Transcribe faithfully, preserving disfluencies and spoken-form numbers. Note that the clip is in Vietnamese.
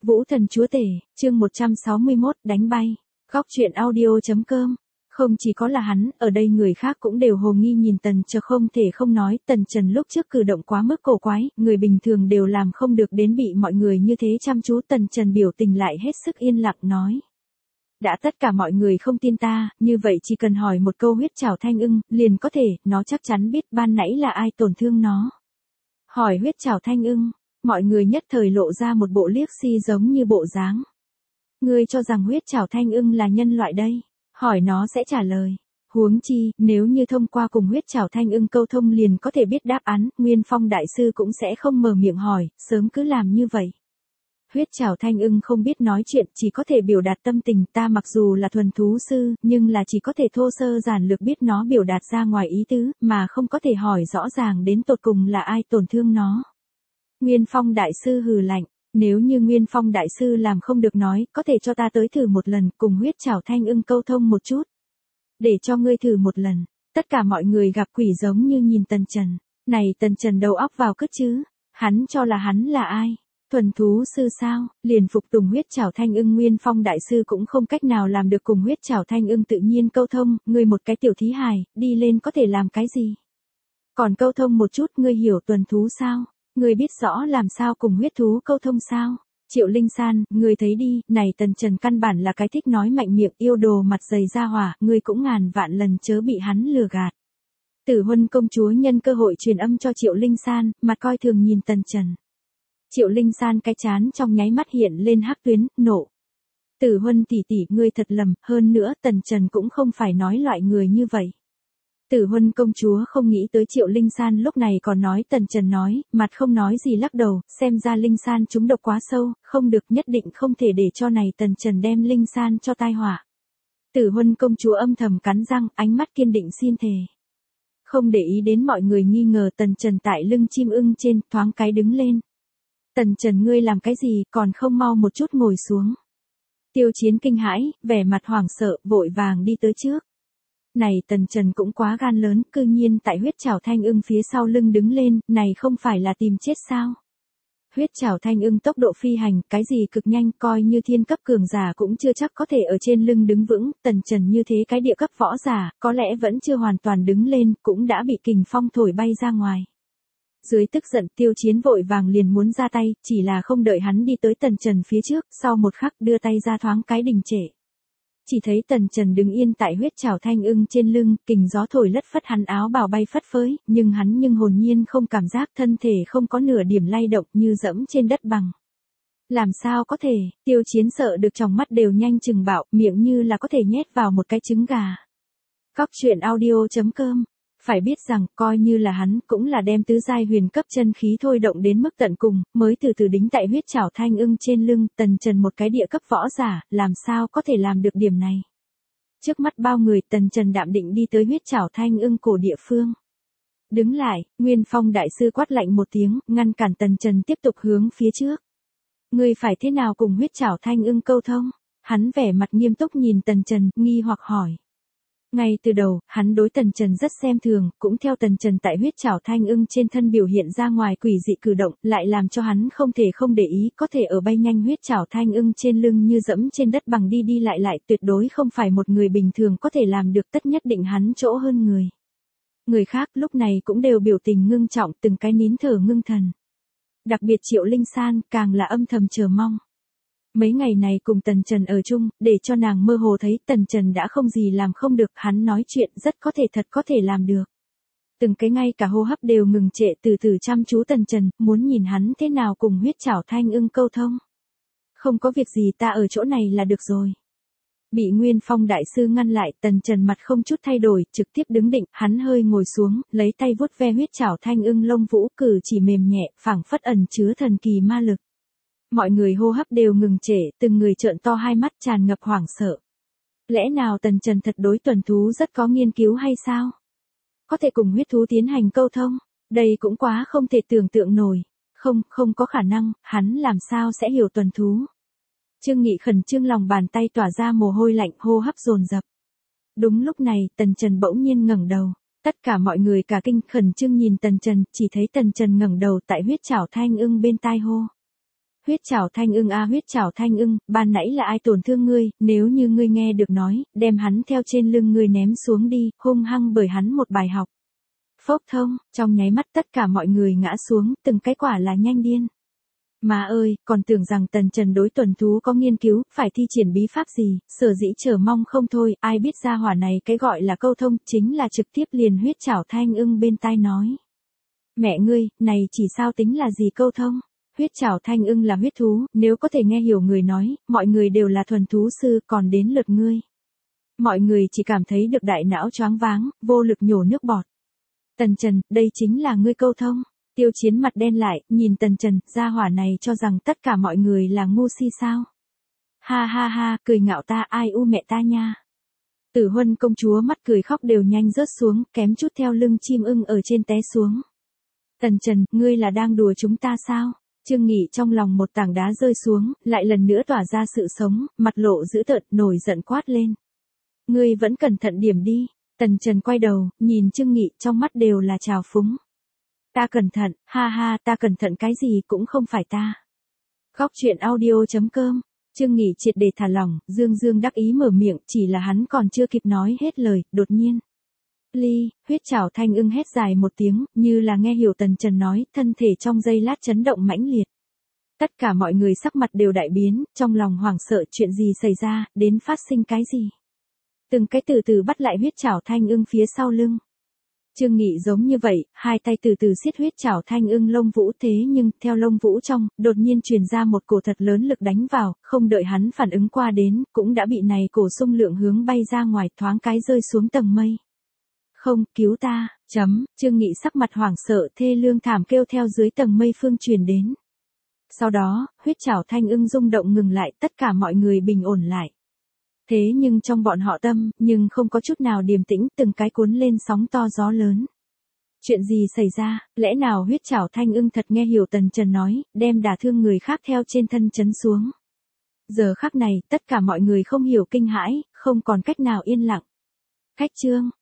Vũ thần chúa tể, chương một trăm sáu mươi mốt, đánh bay. Góc truyện audio.com. Không chỉ có là hắn, ở đây người khác cũng đều hồ nghi nhìn Tần Trần, không thể không nói, Tần Trần lúc trước cử động quá mức cổ quái, người bình thường đều làm không được đến bị mọi người như thế chăm chú. Tần Trần biểu tình lại hết sức yên lặng nói. Đã tất cả mọi người không tin ta, như vậy chỉ cần hỏi một câu huyết trảo thanh ưng, liền có thể, nó chắc chắn biết ban nãy là ai tổn thương nó. Hỏi huyết trảo thanh ưng, mọi người nhất thời lộ ra một bộ liếc si giống như bộ dáng. Ngươi cho rằng huyết trảo thanh ưng là nhân loại đây, hỏi nó sẽ trả lời. Huống chi, nếu như thông qua cùng huyết trảo thanh ưng câu thông liền có thể biết đáp án, Nguyên Phong đại sư cũng sẽ không mở miệng hỏi, sớm cứ làm như vậy. Huyết trảo thanh ưng không biết nói chuyện, chỉ có thể biểu đạt tâm tình. Ta mặc dù là thuần thú sư, nhưng là chỉ có thể thô sơ giản lược biết nó biểu đạt ra ngoài ý tứ, mà không có thể hỏi rõ ràng đến tột cùng là ai tổn thương nó. Nguyên Phong đại sư hừ lạnh, nếu như Nguyên Phong đại sư làm không được nói, có thể cho ta tới thử một lần, cùng huyết trảo thanh ưng câu thông một chút. Để cho ngươi thử một lần. Tất cả mọi người gặp quỷ giống như nhìn Tần Trần. Này Tần Trần đầu óc vào cứt chứ, hắn cho là hắn là ai? Thuần thú sư sao? Liền phục tùng huyết trảo thanh ưng. Nguyên Phong đại sư cũng không cách nào làm được cùng huyết trảo thanh ưng tự nhiên câu thông. Ngươi một cái tiểu thí hài, đi lên có thể làm cái gì? Còn câu thông một chút, ngươi hiểu tuần thú sao? Ngươi biết rõ làm sao cùng huyết thú câu thông sao? Triệu Linh San, ngươi thấy đi, này Tần Trần căn bản là cái thích nói mạnh miệng, yêu đồ mặt dày ra hỏa, ngươi cũng ngàn vạn lần chớ bị hắn lừa gạt. Tử Huân công chúa nhân cơ hội truyền âm cho Triệu Linh San, mặt coi thường nhìn Tần Trần. Triệu Linh San cái chán trong nháy mắt hiện lên hắc tuyến, nộ. Tử Huân tỷ tỷ, ngươi thật lầm, hơn nữa Tần Trần cũng không phải nói loại người như vậy. Tử Huân công chúa không nghĩ tới Triệu Linh San lúc này còn nói Tần Trần nói, mặt không nói gì lắc đầu, xem ra Linh San trúng độc quá sâu, không được, nhất định không thể để cho này Tần Trần đem Linh San cho tai họa. Tử Huân công chúa âm thầm cắn răng, ánh mắt kiên định xin thề. Không để ý đến mọi người nghi ngờ, Tần Trần tại lưng chim ưng trên, thoáng cái đứng lên. Tần Trần, ngươi làm cái gì, còn không mau một chút ngồi xuống. Tiêu Chiến kinh hãi, vẻ mặt hoảng sợ, vội vàng đi tới trước. Này Tần Trần cũng quá gan lớn, cư nhiên tại huyết trảo thanh ưng phía sau lưng đứng lên, này không phải là tìm chết sao? Huyết trảo thanh ưng tốc độ phi hành, cái gì cực nhanh, coi như thiên cấp cường giả cũng chưa chắc có thể ở trên lưng đứng vững. Tần Trần như thế cái địa cấp võ giả, có lẽ vẫn chưa hoàn toàn đứng lên, cũng đã bị kình phong thổi bay ra ngoài. Dưới tức giận, Tiêu Chiến vội vàng liền muốn ra tay, chỉ là không đợi hắn đi tới Tần Trần phía trước, sau một khắc đưa tay ra thoáng cái đình trệ. Chỉ thấy Tần Trần đứng yên tại huyết trảo thanh ưng trên lưng, kình gió thổi lất phất hắn áo bào bay phất phới, nhưng hắn nhưng hồn nhiên không cảm giác, thân thể không có nửa điểm lay động, như dẫm trên đất bằng. Làm sao có thể? Tiêu Chiến sợ được trong mắt đều nhanh chừng bạo, miệng như là có thể nhét vào một cái trứng gà. Góc truyện audio.com. Phải biết rằng, coi như là hắn, cũng là đem tứ giai huyền cấp chân khí thôi động đến mức tận cùng, mới từ từ đính tại huyết trảo thanh ưng trên lưng. Tần Trần một cái địa cấp võ giả, làm sao có thể làm được điểm này. Trước mắt bao người, Tần Trần đạm định đi tới huyết trảo thanh ưng cổ địa phương. Đứng lại, Nguyên Phong đại sư quát lạnh một tiếng, ngăn cản Tần Trần tiếp tục hướng phía trước. Ngươi phải thế nào cùng huyết trảo thanh ưng câu thông? Hắn vẻ mặt nghiêm túc nhìn Tần Trần, nghi hoặc hỏi. Ngay từ đầu, hắn đối Tần Trần rất xem thường, cũng theo Tần Trần tại huyết trảo thanh ưng trên thân biểu hiện ra ngoài quỷ dị cử động, lại làm cho hắn không thể không để ý, có thể ở bay nhanh huyết trảo thanh ưng trên lưng như dẫm trên đất bằng đi đi lại lại, tuyệt đối không phải một người bình thường có thể làm được, tất nhất định hắn chỗ hơn người. Người khác lúc này cũng đều biểu tình ngưng trọng, từng cái nín thở ngưng thần. Đặc biệt Triệu Linh San, càng là âm thầm chờ mong. Mấy ngày này cùng Tần Trần ở chung, để cho nàng mơ hồ thấy Tần Trần đã không gì làm không được, hắn nói chuyện rất có thể thật có thể làm được. Từng cái ngay cả hô hấp đều ngừng trệ, từ từ chăm chú Tần Trần, muốn nhìn hắn thế nào cùng huyết trảo thanh ưng câu thông. Không có việc gì, ta ở chỗ này là được rồi. Bị Nguyên Phong đại sư ngăn lại, Tần Trần mặt không chút thay đổi, trực tiếp đứng định, hắn hơi ngồi xuống, lấy tay vuốt ve huyết trảo thanh ưng lông vũ, cử chỉ mềm nhẹ, phảng phất ẩn chứa thần kỳ ma lực. Mọi người hô hấp đều ngừng trệ, từng người trợn to hai mắt tràn ngập hoảng sợ. Lẽ nào Tần Trần thật đối tuần thú rất có nghiên cứu hay sao? Có thể cùng huyết thú tiến hành câu thông, đây cũng quá không thể tưởng tượng nổi. Không, không có khả năng, hắn làm sao sẽ hiểu tuần thú? Trương Nghị khẩn trương, lòng bàn tay tỏa ra mồ hôi lạnh, hô hấp dồn dập. Đúng lúc này, Tần Trần bỗng nhiên ngẩng đầu. Tất cả mọi người cả kinh khẩn trương nhìn Tần Trần, chỉ thấy Tần Trần ngẩng đầu tại huyết trảo thanh ưng bên tai hô. Huyết Trảo Thanh Ưng a Huyết Trảo Thanh Ưng, ban nãy là ai tổn thương ngươi, nếu như ngươi nghe được nói, đem hắn theo trên lưng ngươi ném xuống đi, hung hăng bởi hắn một bài học. Phốc thông, trong nháy mắt tất cả mọi người ngã xuống, từng cái quả là nhanh điên. Mà ơi, còn tưởng rằng Tần Trần đối tuần thú có nghiên cứu, phải thi triển bí pháp gì, sở dĩ chờ mong không thôi, ai biết ra hỏa này cái gọi là câu thông, chính là trực tiếp liền Huyết Trảo Thanh Ưng bên tai nói. Mẹ ngươi, này chỉ sao tính là gì câu thông? Huyết Trảo Thanh Ưng là huyết thú, nếu có thể nghe hiểu người nói, mọi người đều là thuần thú sư, còn đến lượt ngươi. Mọi người chỉ cảm thấy được đại não choáng váng, vô lực nhổ nước bọt. Tần Trần, đây chính là ngươi câu thông. Tiêu Chiến mặt đen lại, nhìn Tần Trần, gia hỏa này cho rằng tất cả mọi người là ngu si sao. Ha ha ha, cười ngạo ta, ai u mẹ ta nha. Tử Huân công chúa mắt cười khóc đều nhanh rớt xuống, kém chút theo lưng chim ưng ở trên té xuống. Tần Trần, ngươi là đang đùa chúng ta sao? Trương Nghị trong lòng một tảng đá rơi xuống, lại lần nữa tỏa ra sự sống, mặt lộ dữ tợn, nổi giận quát lên. Ngươi vẫn cẩn thận điểm đi. Tần Trần quay đầu, nhìn Trương Nghị trong mắt đều là trào phúng. Ta cẩn thận, ha ha, ta cẩn thận cái gì cũng không phải ta. Góc truyện audio chấm com, Trương Nghị triệt để thả lỏng, dương dương đắc ý mở miệng, chỉ là hắn còn chưa kịp nói hết lời, đột nhiên. Ly, Huyết Trảo Thanh Ưng hét dài một tiếng, như là nghe hiểu Tần Trần nói, thân thể trong giây lát chấn động mãnh liệt. Tất cả mọi người sắc mặt đều đại biến, trong lòng hoảng sợ chuyện gì xảy ra, đến phát sinh cái gì. Từng cái từ từ bắt lại Huyết Trảo Thanh Ưng phía sau lưng. Trương Nghị giống như vậy, hai tay từ từ siết Huyết Trảo Thanh Ưng lông vũ thế nhưng, theo lông vũ trong, đột nhiên truyền ra một cổ thật lớn lực đánh vào, không đợi hắn phản ứng qua đến, cũng đã bị này cổ xung lượng hướng bay ra ngoài thoáng cái rơi xuống tầng mây. Không, cứu ta, chấm, Trương Nghị sắc mặt hoảng sợ thê lương thảm kêu theo dưới tầng mây phương truyền đến. Sau đó, Huyết Trảo Thanh Ưng rung động ngừng lại, tất cả mọi người bình ổn lại. Thế nhưng trong bọn họ tâm, nhưng không có chút nào điềm tĩnh, từng cái cuốn lên sóng to gió lớn. Chuyện gì xảy ra, lẽ nào Huyết Trảo Thanh Ưng thật nghe hiểu Tần Trần nói, đem đả thương người khác theo trên thân chấn xuống. Giờ khắc này, tất cả mọi người không hiểu kinh hãi, không còn cách nào yên lặng. Khách trương,